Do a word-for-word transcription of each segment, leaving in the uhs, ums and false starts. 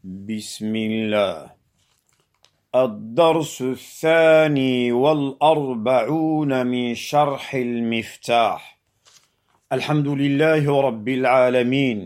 بسم الله. الدرس الثاني والأربعون من شرح المفتاح. الحمد لله رب العالمين،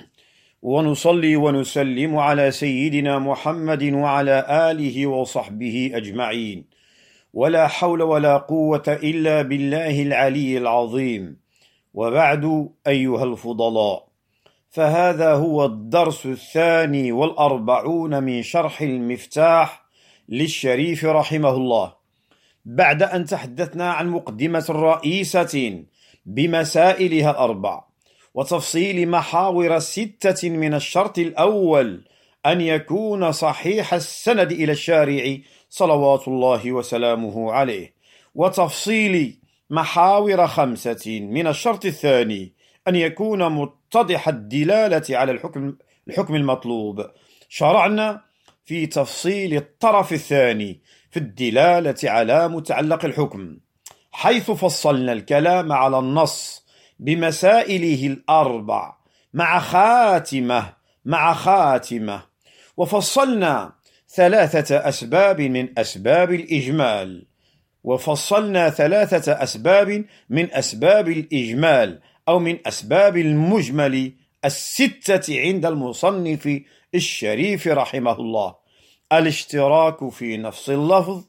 ونصلي ونسلم على سيدنا محمد وعلى آله وصحبه أجمعين، ولا حول ولا قوة إلا بالله العلي العظيم. وبعد أيها الفضلاء، فهذا هو الدرس الثاني والأربعون من شرح المفتاح للشريف رحمه الله، بعد أن تحدثنا عن مقدمة رئيسة بمسائلها الأربع وتفصيل محاور ستة من الشرط الأول أن يكون صحيح السند إلى الشارع صلوات الله وسلامه عليه، وتفصيل محاور خمسة من الشرط الثاني أن يكون متضح الدلالة على الحكم, الحكم المطلوب. شرعنا في تفصيل الطرف الثاني في الدلالة على متعلق الحكم، حيث فصلنا الكلام على النص بمسائله الأربع مع خاتمة مع خاتمة وفصلنا ثلاثة أسباب من أسباب الإجمال وفصلنا ثلاثة أسباب من أسباب الإجمال أو من أسباب المجمل الستة عند المصنف الشريف رحمه الله: الاشتراك في نفس اللفظ،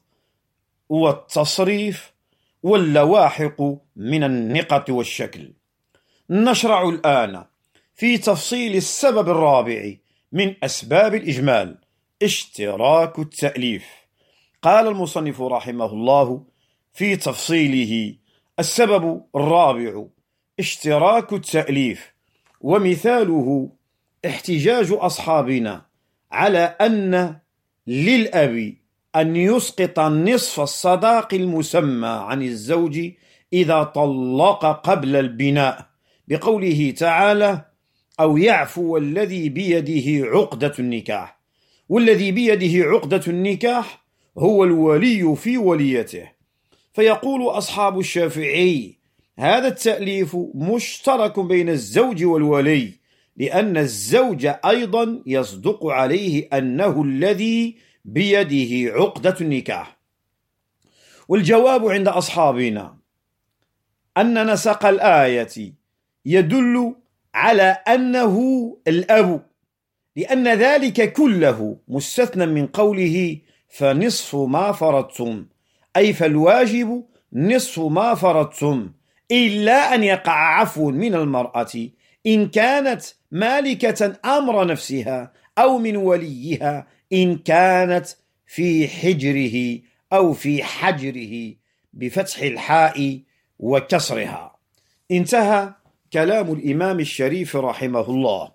والتصريف، واللواحق من النقط والشكل. نشرع الآن في تفصيل السبب الرابع من أسباب الإجمال: اشتراك التأليف. قال المصنف رحمه الله في تفصيله: السبب الرابع اشتراك التأليف، ومثاله احتجاج أصحابنا على أن للأب أن يسقط نصف الصداق المسمى عن الزوج إذا طلق قبل البناء، بقوله تعالى: أو يعفو الذي بيده عقدة النكاح. والذي بيده عقدة النكاح هو الولي في وليته. فيقول أصحاب الشافعي: هذا التأليف مشترك بين الزوج والولي، لأن الزوج أيضا يصدق عليه أنه الذي بيده عقدة النكاح. والجواب عند أصحابنا أن نسق الآية يدل على أنه الأب، لأن ذلك كله مستثنى من قوله فنصف ما فرضتم، أي فالواجب نصف ما فرضتم، إلا أن يقع عفو من المرأة إن كانت مالكة أمر نفسها، أو من وليها إن كانت في حجره أو في حجره بفتح الحاء وكسرها. انتهى كلام الإمام الشريف رحمه الله.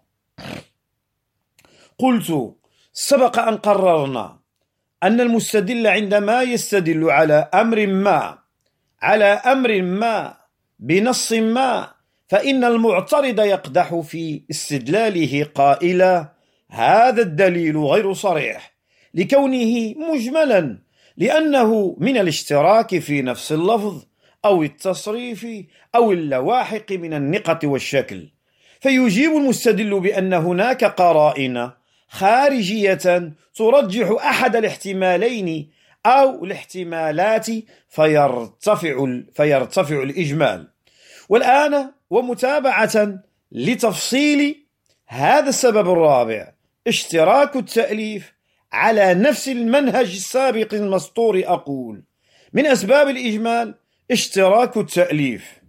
قلت: سبق أن قررنا أن المستدل عندما يستدل على أمر ما على أمر ما بنص ما، فإن المعترض يقدح في استدلاله قائلا: هذا الدليل غير صريح لكونه مجملا، لأنه من الاشتراك في نفس اللفظ أو التصريف أو اللواحق من النقط والشكل. فيجيب المستدل بأن هناك قرائن خارجية ترجح أحد الاحتمالين أو الاحتمالات فيرتفع, فيرتفع الإجمال. والآن ومتابعة لتفصيل هذا السبب الرابع اشتراك التأليف على نفس المنهج السابق المسطور، أقول: من أسباب الإجمال اشتراك التأليف،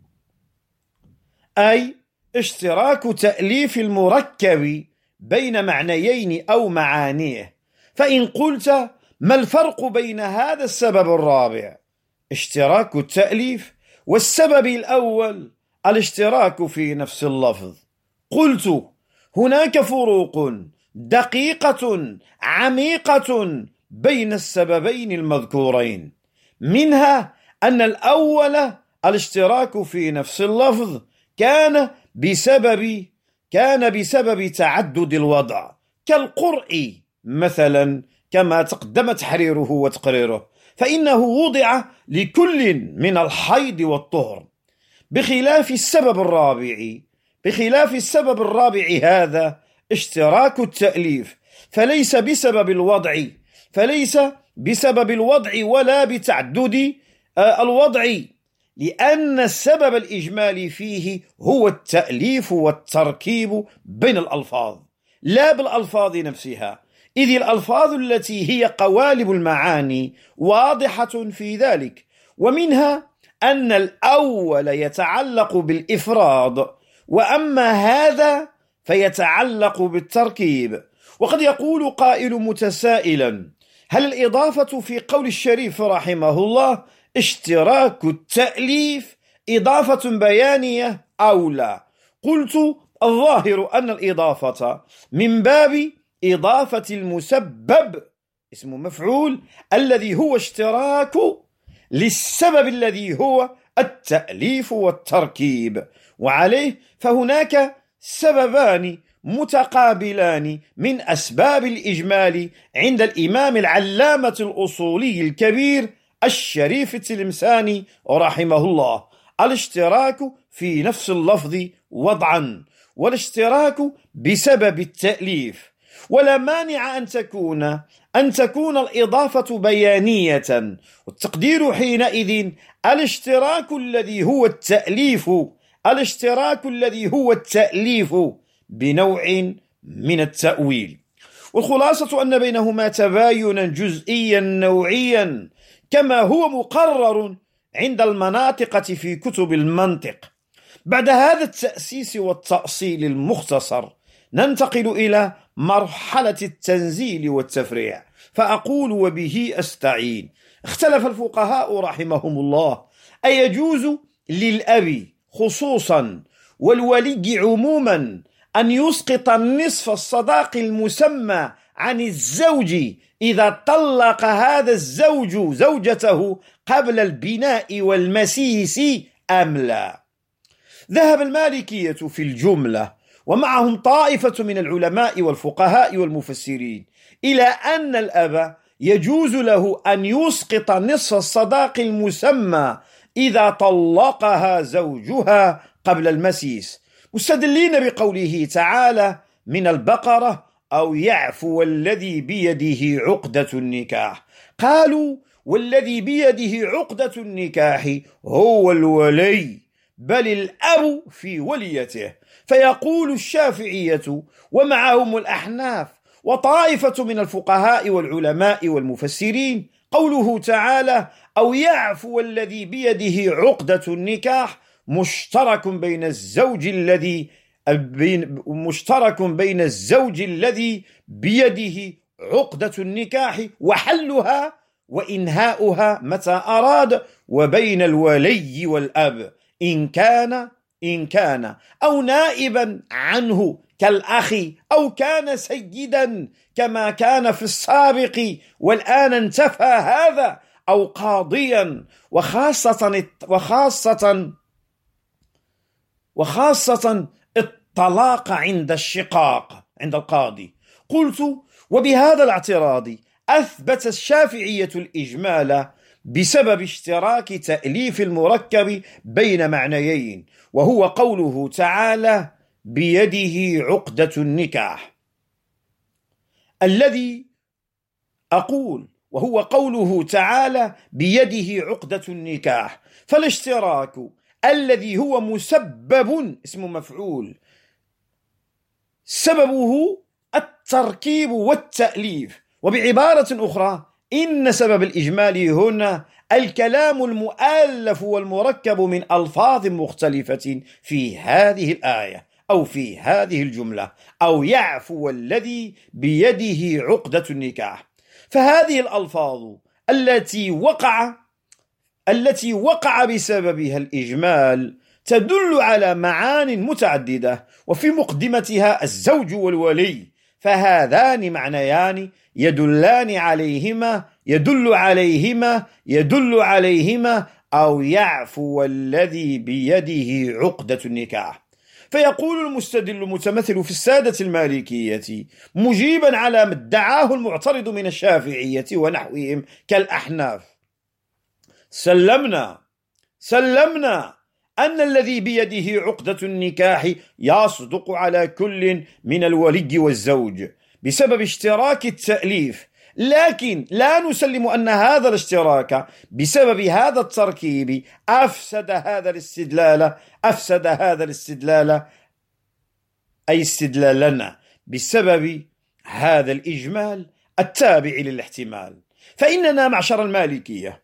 أي اشتراك تأليف المركب بين معنيين أو معانيه. فإن قلت: ما الفرق بين هذا السبب الرابع اشتراك التأليف والسبب الأول الاشتراك في نفس اللفظ؟ قلت: هناك فروق دقيقة عميقة بين السببين المذكورين، منها أن الأول الاشتراك في نفس اللفظ كان بسبب كان بسبب تعدد الوضع، كالقرء مثلا، كما تقدم تحريره وتقريره، فإنه وضع لكل من الحيض والطهر، بخلاف السبب الرابع بخلاف السبب الرابع هذا اشتراك التأليف فليس بسبب الوضع فليس بسبب الوضع ولا بتعدد الوضع، لأن السبب الإجمالي فيه هو التأليف والتركيب بين الألفاظ لا بالألفاظ نفسها، إذ الألفاظ التي هي قوالب المعاني واضحة في ذلك، ومنها أن الأول يتعلق بالإفراد، وأما هذا فيتعلق بالتركيب. وقد يقول قائل متسائلا: هل الإضافة في قول الشريف رحمه الله اشتراك التأليف إضافة بيانية أو لا؟ قلت: الظاهر أن الإضافة من باب إضافة المسبب اسم مفعول الذي هو اشتراك للسبب الذي هو التأليف والتركيب، وعليه فهناك سببان متقابلان من أسباب الإجمال عند الإمام العلامة الأصولي الكبير الشريف التلمساني رحمه الله: الاشتراك في نفس اللفظ وضعا، والاشتراك بسبب التأليف. ولا مانع أن تكون أن تكون الإضافة بيانية، والتقدير حينئذ الاشتراك الذي هو التأليف الاشتراك الذي هو التأليف بنوع من التأويل. والخلاصة أن بينهما تباينا جزئيا نوعيا كما هو مقرر عند المناطقة في كتب المنطق. بعد هذا التأسيس والتأصيل المختصر ننتقل إلى مرحلة التنزيل والتفريع، فأقول وبه أستعين: اختلف الفقهاء رحمهم الله أيجوز للأب خصوصا والولي عموما أن يسقط النصف الصداق المسمى عن الزوج إذا طلق هذا الزوج زوجته قبل البناء والمسيس أم لا؟ ذهب المالكية في الجملة ومعهم طائفة من العلماء والفقهاء والمفسرين إلى أن الأب يجوز له أن يسقط نصف الصداق المسمى إذا طلقها زوجها قبل المسيس، مستدلين بقوله تعالى من البقرة: أو يعفو الذي بيده عقدة النكاح. قالوا: والذي بيده عقدة النكاح هو الولي، بل الأب في وليته. فيقول الشافعية ومعهم الأحناف وطائفة من الفقهاء والعلماء والمفسرين قوله تعالى: أو يعفو الذي بيده عقدة النكاح مشترك بين الزوج الذي مشترك بين الزوج الذي بيده عقدة النكاح وحلها وإنهاؤها متى أراد، وبين الولي والأب إن كان إن كان أو نائبا عنه كالأخ، أو كان سيدا كما كان في السابق والآن انتفى هذا، أو قاضيا، وخاصة وخاصة وخاصة الطلاق عند الشقاق عند القاضي. قلت: وبهذا الاعتراض أثبت الشافعية الإجمال بسبب اشتراك تأليف المركب بين معنيين، وهو قوله تعالى: بيده عقدة النكاح. الذي أقول وهو قوله تعالى بيده عقدة النكاح، فالاشتراك الذي هو مسبب اسم مفعول سببه التركيب والتأليف. وبعبارة أخرى إن سبب الإجمال هنا الكلام المؤلف والمركب من ألفاظ مختلفة في هذه الآية أو في هذه الجملة: أو يعفو الذي بيده عقدة النكاح. فهذه الألفاظ التي وقع التي وقع بسببها الإجمال تدل على معان متعددة، وفي مقدمتها الزوج والولي، فهذان معنيان يدلان عليهما يدل عليهما يدل عليهما أو يعفو الذي بيده عقدة النكاح. فيقول المستدل المتمثل في السادة المالكية مجيبا على ما ادعاه المعترض من الشافعية ونحوهم كالأحناف: سلمنا سلمنا أن الذي بيده عقدة النكاح يصدق على كل من الولي والزوج، بسبب اشتراك التأليف، لكن لا نسلم أن هذا الاشتراك بسبب هذا التركيب أفسد هذا الاستدلال أفسد هذا الاستدلال أي استدلالنا بسبب هذا الإجمال التابع للاحتمال. فإننا معشر المالكية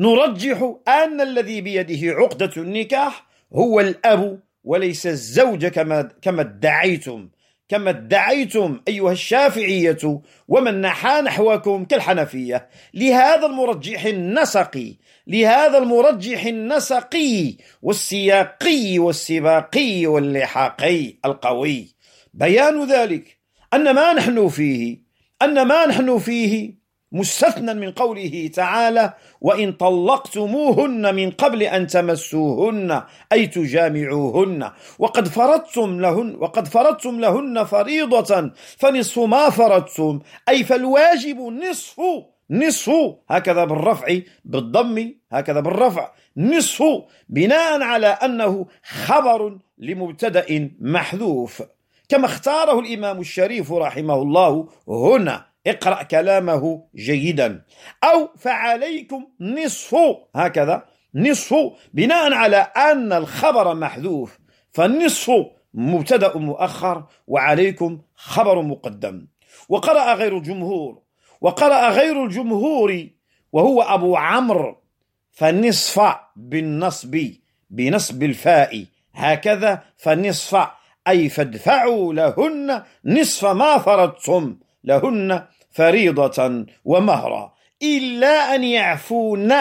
نرجح أن الذي بيده عقدة النكاح هو الأب وليس الزوج كما كما ادعيتم كما ادعيتم أيها الشافعية ومن نحى نحوكم كالحنفية. لهذا المرجح النسقي لهذا المرجح النسقي والسياقي والسباقي واللحاقي القوي بيان ذلك أن ما نحن فيه أن ما نحن فيه مستثنى من قوله تعالى: وإن طلقتموهن من قبل أن تمسوهن أي تجامعوهن وقد فرضتم لهن وقد فرضتم لهن فريضة فنصف ما فرضتم، أي فالواجب نصف نصف هكذا بالرفع بالضم هكذا بالرفع نصف، بناء على أنه خبر لمبتدأ محذوف كما اختاره الإمام الشريف رحمه الله هنا. اقرأ كلامه جيدا. أو فعليكم نصف هكذا نصف بناء على أن الخبر محذوف، فالنصف مبتدأ مؤخر وعليكم خبر مقدم. وقرأ غير الجمهور وقرأ غير الجمهور وهو أبو عمرو فالنصف بالنصب بنصب الفاء هكذا، فالنصف أي فادفعوا لهن نصف ما فرضتم لهن فريضة ومهرا، إلا أن يعفون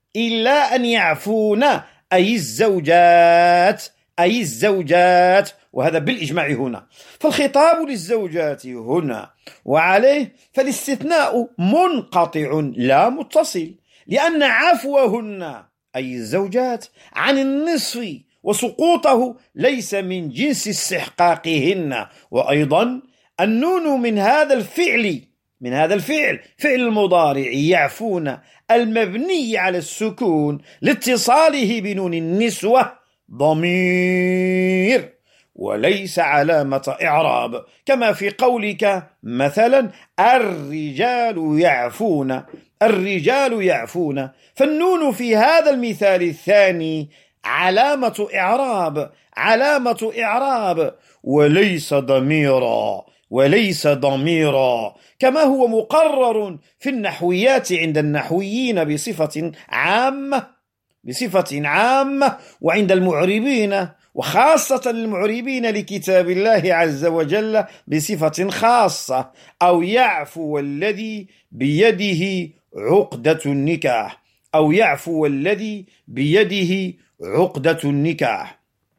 إلا أن يعفون أي الزوجات أي الزوجات وهذا بالإجماع هنا. فالخطاب للزوجات هنا وعليه فالاستثناء منقطع لا متصل، لأن عفوهن أي الزوجات عن النصف وسقوطه ليس من جنس استحقاقهن. وأيضا النون من هذا الفعل من هذا الفعل فعل المضارع يعفون المبني على السكون لاتصاله بنون النسوة ضمير وليس علامة إعراب، كما في قولك مثلا الرجال يعفون الرجال يعفون، فالنون في هذا المثال الثاني علامة إعراب علامة إعراب وليس ضميرا وليس ضميرا، كما هو مقرر في النحويات عند النحويين بصفة عامة بصفة عامة وعند المعربين وخاصة المعربين لكتاب الله عز وجل بصفة خاصة. أو يعفو الذي بيده عقدة النكاح أو يعفو الذي بيده عقدة النكاح.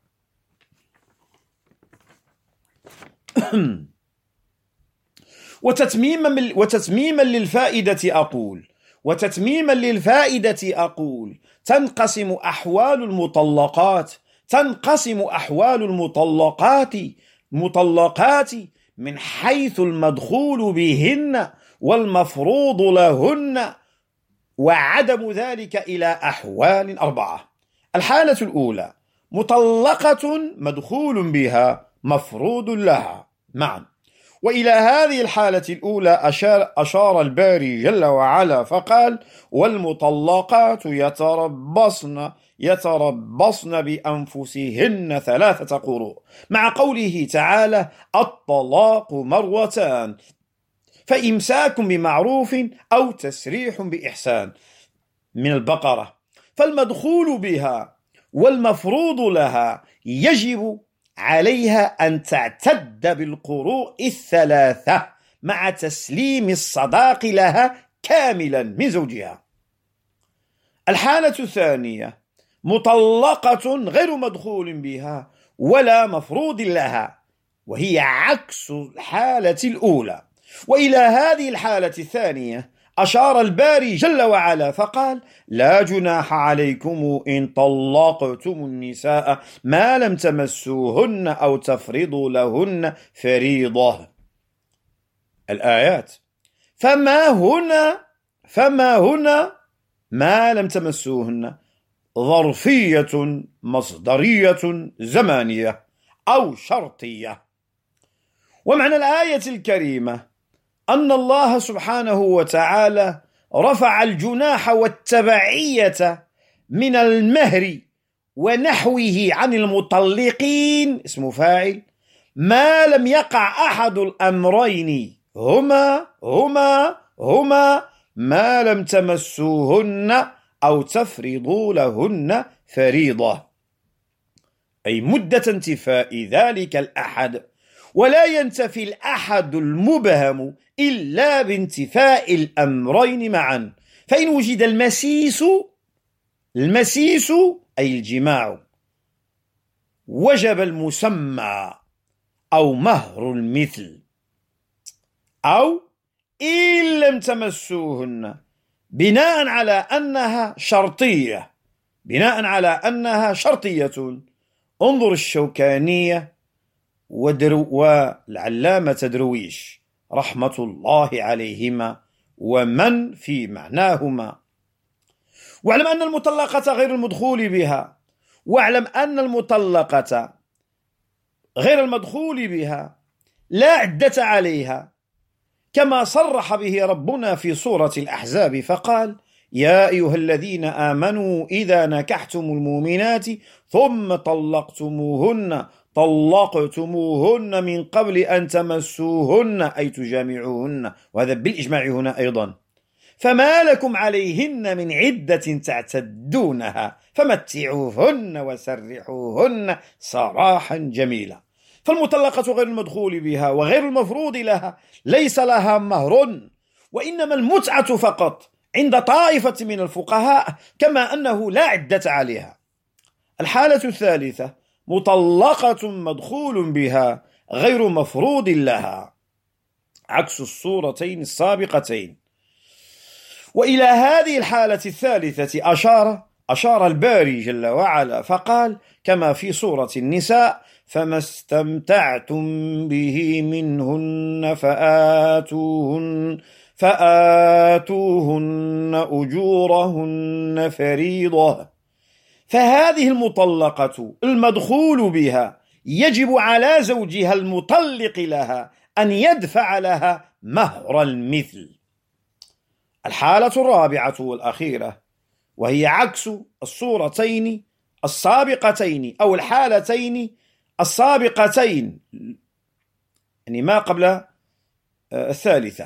وتتميما وتتميما للفائدة أقول وتتميما للفائدة أقول تنقسم أحوال المطلقات تنقسم أحوال المطلقات مطلقات من حيث المدخول بهن والمفروض لهن وعدم ذلك إلى أحوال أربعة. الحالة الأولى مطلقة مدخول بها مفروض لها معا. وإلى هذه الحالة الأولى أشار, أشار الباري جل وعلا فقال: والمطلقات يتربصن يتربصن بأنفسهن ثلاثة قروء، مع قوله تعالى: الطلاق مرتان فإمساك بمعروف أو تسريح بإحسان من البقرة. فالمدخول بها والمفروض لها يجب عليها أن تعتد بالقروء الثلاثة مع تسليم الصداق لها كاملا من زوجها. الحالة الثانية مطلقة غير مدخول بها ولا مفروض لها، وهي عكس الحالة الأولى. وإلى هذه الحالة الثانية أشار الباري جل وعلا فقال: لا جناح عليكم إن طلقتم النساء ما لم تمسوهن أو تفرضوا لهن فريضة. الآيات. فما هنا فما هنا ما لم تمسوهن ظرفية مصدرية زمانية أو شرطية. ومعنى الآية الكريمة أن الله سبحانه وتعالى رفع الجناح والتبعية من المهر ونحوه عن المطلقين اسم فاعل ما لم يقع أحد الأمرين هما هما هما ما لم تمسوهن أو تفرضوا لهن فريضة، أي مدة انتفاء ذلك الأحد، ولا ينتفي الأحد المبهم إلا بانتفاء الأمرين معا. فإن وجد المسيس المسيس أي الجماع وجب المسمى أو مهر المثل، أو إن لم تمسوهن بناء على أنها شرطية بناء على أنها شرطية. انظر الشوكانية ودرو والعلامة درويش رحمة الله عليهما ومن في معناهما. واعلم أن المطلقة غير المدخول بها واعلم أن المطلقة غير المدخول بها لا عدة عليها، كما صرح به ربنا في سورة الأحزاب فقال: يا أيها الذين آمنوا إذا نكحتم المؤمنات ثم طلقتموهن طلقتموهن من قبل أن تمسوهن أي تجامعوهن، وهذا بالإجماع هنا أيضا، فما لكم عليهن من عدة تعتدونها فمتعوهن وسرحوهن سراحا جميلا. فالمطلقة غير المدخول بها وغير المفروض لها ليس لها مهر، وإنما المتعة فقط عند طائفة من الفقهاء، كما أنه لا عدة عليها. الحالة الثالثة مطلقة مدخول بها غير مفروض لها، عكس الصورتين السابقتين. وإلى هذه الحالة الثالثة أشار أشار الباري جل وعلا فقال كما في سورة النساء: فما استمتعتم به منهن فآتوهن فآتوهن أجورهن فريضة. فهذه المطلقة المدخول بها يجب على زوجها المطلق لها أن يدفع لها مهر المثل. الحالة الرابعة والأخيرة وهي عكس الصورتين السابقتين أو الحالتين السابقتين، يعني ما قبل الثالثة،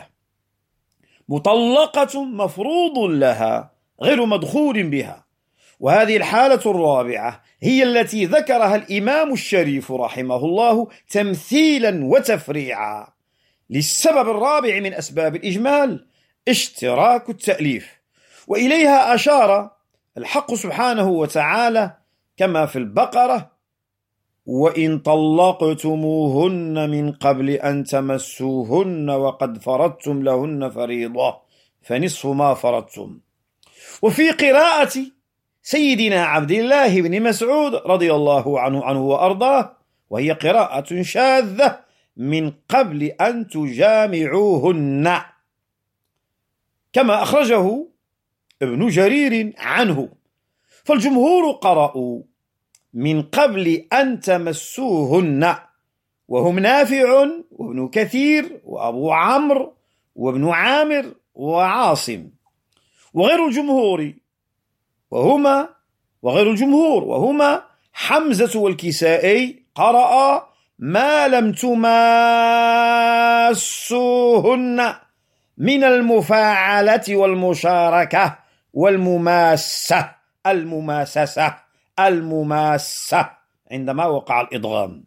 مطلقة مفروض لها غير مدخول بها. وهذه الحالة الرابعة هي التي ذكرها الإمام الشريف رحمه الله تمثيلا وتفريعا للسبب الرابع من أسباب الإجمال: اشتراك التأليف. وإليها أشار الحق سبحانه وتعالى كما في البقرة: وإن طلقتموهن من قبل أن تمسوهن وقد فرضتم لهن فريضة فنصف ما فرضتم. وفي قراءة سيدنا عبد الله بن مسعود رضي الله عنه عنه وأرضاه، وهي قراءة شاذة: من قبل أن تجامعوهن، كما أخرجه ابن جرير عنه. فالجمهور قرأوا من قبل أن تمسوهن، وهم نافع وابن كثير وأبو عمرو وابن عامر وعاصم. وغير الجمهور وهما وغير الجمهور وهما حمزة والكسائي قرأ ما لم تماسوهن من المفاعلة والمشاركة والمماسة المماسسة المماسة عندما وقع الإدغام.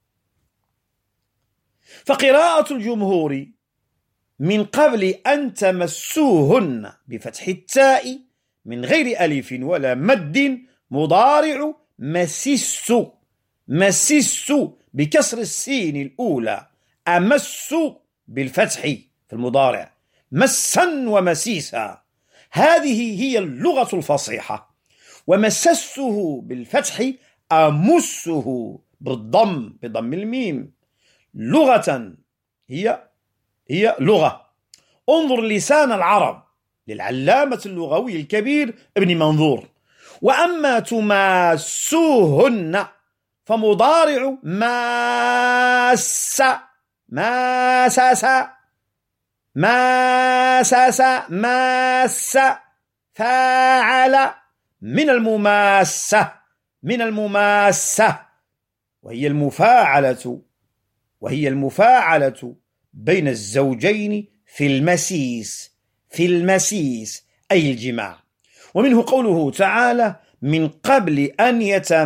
فقراءة الجمهور من قبل أن تمسوهن بفتح التاء من غير ألف ولا مد مضارع مسس مسس بكسر السين الأولى، أمس بالفتح في المضارع، مسا ومسيسا. هذه هي اللغة الفصيحة. ومسسه بالفتح أمسه بالضم بضم الميم. لغة هي هي لغة. انظر لسان العرب للعلامة اللغوي الكبير ابن منظور. وأما تماسوهن فمضارع ماس ماسس ماسس ماس فاعل من المماسة من المماسة وهي المفاعلة وهي المفاعلة بين الزوجين في المسيس في المسيس أي الجماع. ومنه قوله تعالى من قبل أن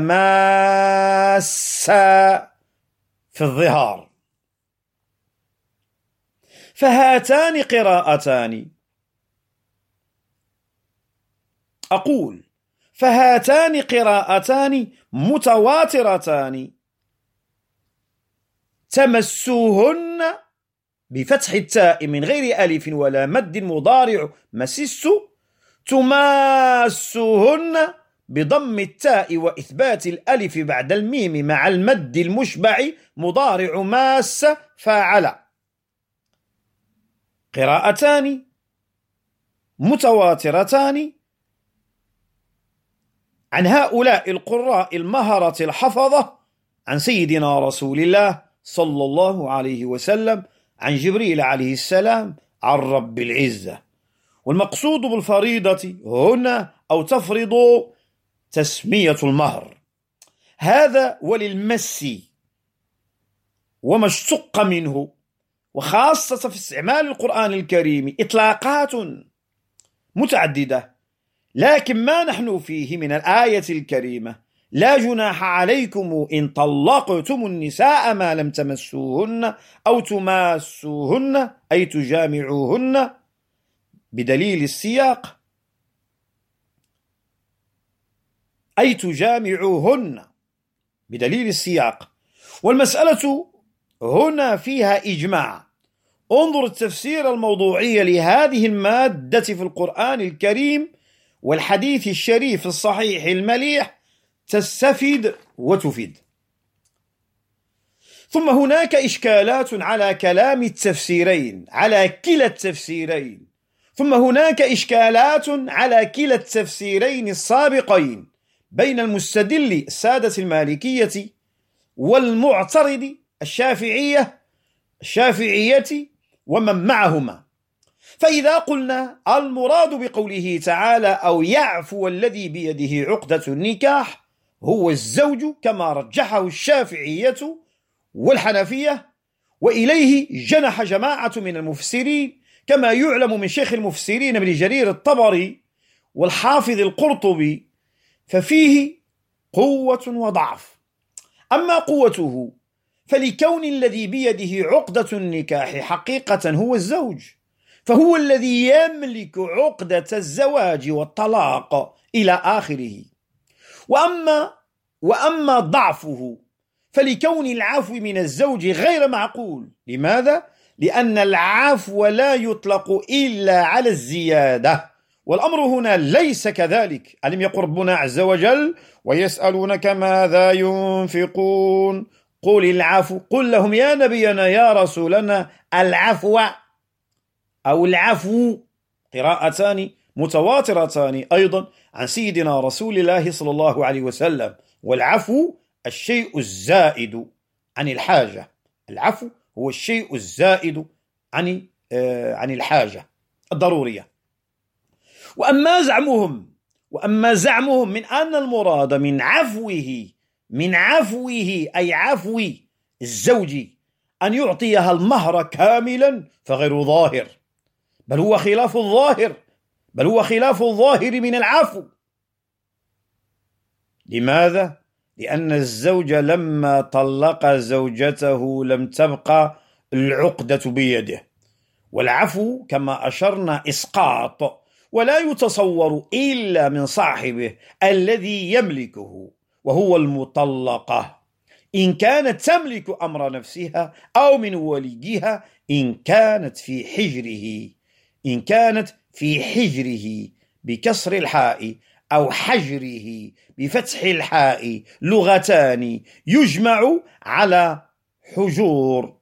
يتماسا في الظهار. فهاتان قراءتان أقول فهاتان قراءتان متواترتان تمسوهن بفتح التاء من غير ألف ولا مد مضارع مسس، تماسوهن بضم التاء وإثبات الألف بعد الميم مع المد المشبع مضارع ماس فاعل. قراءتان متواترتان عن هؤلاء القراء المهرة الحفظة عن سيدنا رسول الله صلى الله عليه وسلم عن جبريل عليه السلام عن رب العزة. والمقصود بالفريضة هنا أو تفرض تسمية المهر، هذا وللمس وما اشتق منه، وخاصة في استعمال القرآن الكريم إطلاقات متعددة، لكن ما نحن فيه من الآية الكريمة لا جناح عليكم إن طلقتم النساء ما لم تمسوهن أو تماسوهن أي تجامعوهن بدليل السياق أي تجامعوهن بدليل السياق. والمسألة هنا فيها إجماع. انظر التفسير الموضوعي لهذه المادة في القرآن الكريم والحديث الشريف الصحيح المليح، تستفيد وتفيد. ثم هناك إشكالات على كلام التفسيرين، على كلا التفسيرين. ثم هناك إشكالات على كلا التفسيرين السابقين بين المستدل السادة المالكية والمعترض الشافعية الشافعية ومن معهما. فإذا قلنا المراد بقوله تعالى أو يعفو الذي بيده عقدة النكاح هو الزوج كما رجحه الشافعية والحنفية، وإليه جنح جماعة من المفسرين كما يعلم من شيخ المفسرين ابن جرير الطبري والحافظ القرطبي، ففيه قوة وضعف. أما قوته فلكون الذي بيده عقدة النكاح حقيقة هو الزوج، فهو الذي يملك عقدة الزواج والطلاق إلى آخره. وأما, وأما ضعفه فلكون العفو من الزوج غير معقول. لماذا؟ لأن العفو لا يطلق إلا على الزيادة، والأمر هنا ليس كذلك. ألم يقل ربنا عز وجل ويسألونك ماذا ينفقون قل العفو، قل لهم يا نبينا يا رسولنا العفو أو العفو. قراءتان متواترتان أيضا عن سيدنا رسول الله صلى الله عليه وسلم. والعفو الشيء الزائد عن الحاجة، العفو هو الشيء الزائد عن عن الحاجة الضرورية. وأما زعمهم وأما زعمهم من أن المراد من عفوه من عفوه أي عفو الزوج أن يعطيها المهر كاملا فغير ظاهر، بل هو خلاف الظاهر بل هو خلاف الظاهر من العفو. لماذا؟ لأن الزوج لما طلق زوجته لم تبقى العقدة بيده، والعفو كما أشرنا إسقاط، ولا يتصور إلا من صاحبه الذي يملكه وهو المطلقة، إن كانت تملك أمر نفسها أو من وليها، إن كانت في حجره إن كانت في حجره بكسر الحاء أو حجره بفتح الحاء، لغتان يجمع على حجور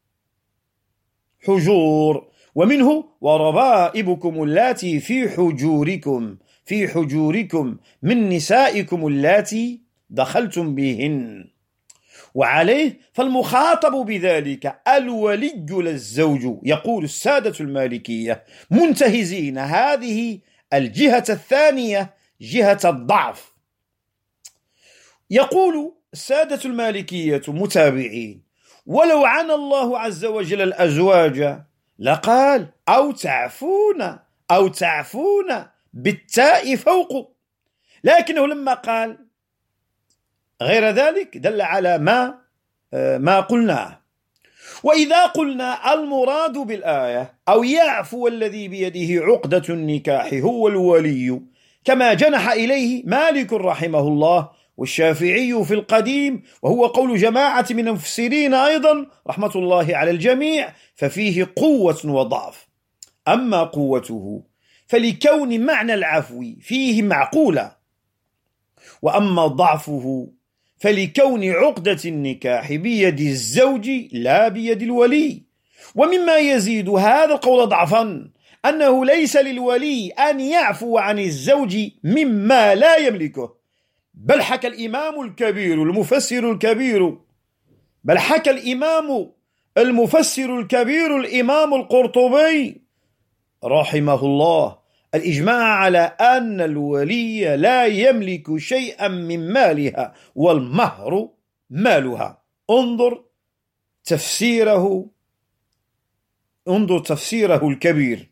حجور ومنه وربائبكم اللاتي في حجوركم في حجوركم من نسائكم اللاتي دخلتم بهن. وعليه فالمخاطب بذلك الولي لا الزوج. يقول السادة المالكية منتهزين هذه الجهة الثانية، جهة الضعف. يقول السادة المالكية متابعين: ولو عنى الله عز وجل الأزواج لقال أو تعفون أو تعفون بالتاء فوق، لكنه لما قال غير ذلك دل على ما ما قلناه. وإذا قلنا المراد بالآية أو يعفو الذي بيده عقدة النكاح هو الولي، كما جنح إليه مالك رحمه الله والشافعي في القديم، وهو قول جماعة من المفسرين أيضا رحمة الله على الجميع، ففيه قوة وضعف. أما قوته فلكون معنى العفو فيه معقولة، وأما ضعفه فلكون عقدة النكاح بيد الزوج لا بيد الولي. ومما يزيد هذا القول ضعفا أنه ليس للولي أن يعفو عن الزوج مما لا يملكه، بل حكى الإمام الكبير المفسر الكبير بل حكى الإمام المفسر الكبير الإمام القرطبي رحمه الله الإجماع على أن الولي لا يملك شيئا من مالها، والمهر مالها. انظر تفسيره انظر تفسيره الكبير.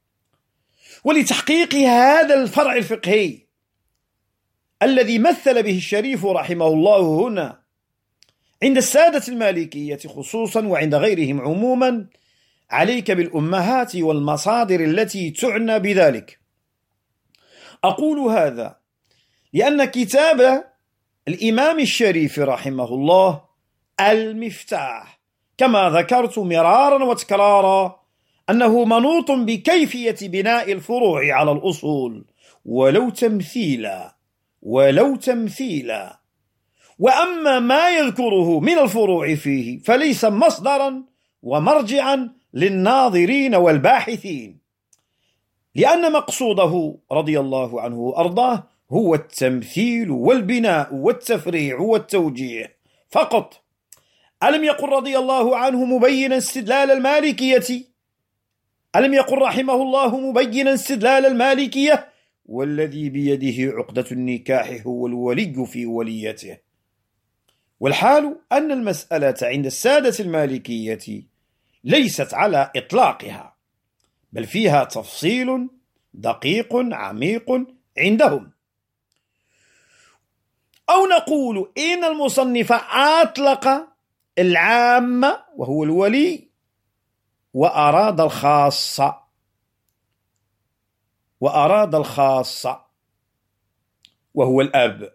ولتحقيق هذا الفرع الفقهي الذي مثل به الشريف رحمه الله هنا عند السادة المالكية خصوصا وعند غيرهم عموما، عليك بالأمهات والمصادر التي تعنى بذلك. أقول هذا لأن كتاب الإمام الشريف رحمه الله المفتاح، كما ذكرت مرارا وتكرارا، أنه منوط بكيفية بناء الفروع على الأصول ولو تمثيلا ولو تمثيلا. وأما ما يذكره من الفروع فيه فليس مصدرا ومرجعا للناظرين والباحثين، لأن مقصوده رضي الله عنه وأرضاه هو التمثيل والبناء والتفريع والتوجيه فقط. ألم يقل رضي الله عنه مبينا استدلال المالكية ألم يقل رحمه الله مبينا استدلال المالكية والذي بيده عقدة النكاح هو الولي في وليته؟ والحال أن المسألة عند السادة المالكية ليست على إطلاقها، بل فيها تفصيل دقيق عميق عندهم. أو نقول إن المصنف أطلق العام وهو الولي وأراد الخاصة وأراد الخاصة وهو الأب.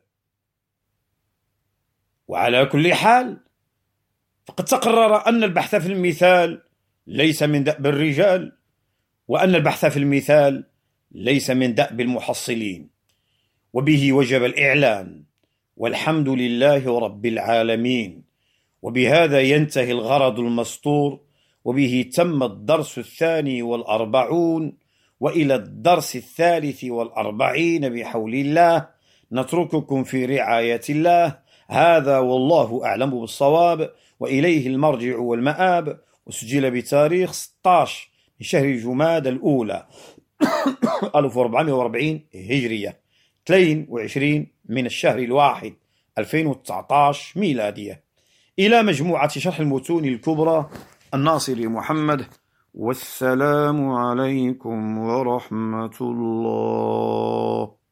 وعلى كل حال فقد تقرر أن البحث في المثال ليس من دأب الرجال، وأن البحث في المثال ليس من دأب المحصلين، وبه وجب الإعلان، والحمد لله رب العالمين. وبهذا ينتهي الغرض المسطور، وبه تم الدرس الثاني والأربعون، وإلى الدرس الثالث والأربعين بحول الله نترككم في رعاية الله. هذا والله أعلم بالصواب، وإليه المرجع والمآب. وسجل بتاريخ ستة عشر من شهر جمادى الأولى ألف وأربعمائة وأربعين هجرية، اثنين وعشرين من الشهر الواحد ألفين وتسعة عشر ميلادية، إلى مجموعة شرح المتون الكبرى الناصري محمد. والسلام عليكم ورحمة الله.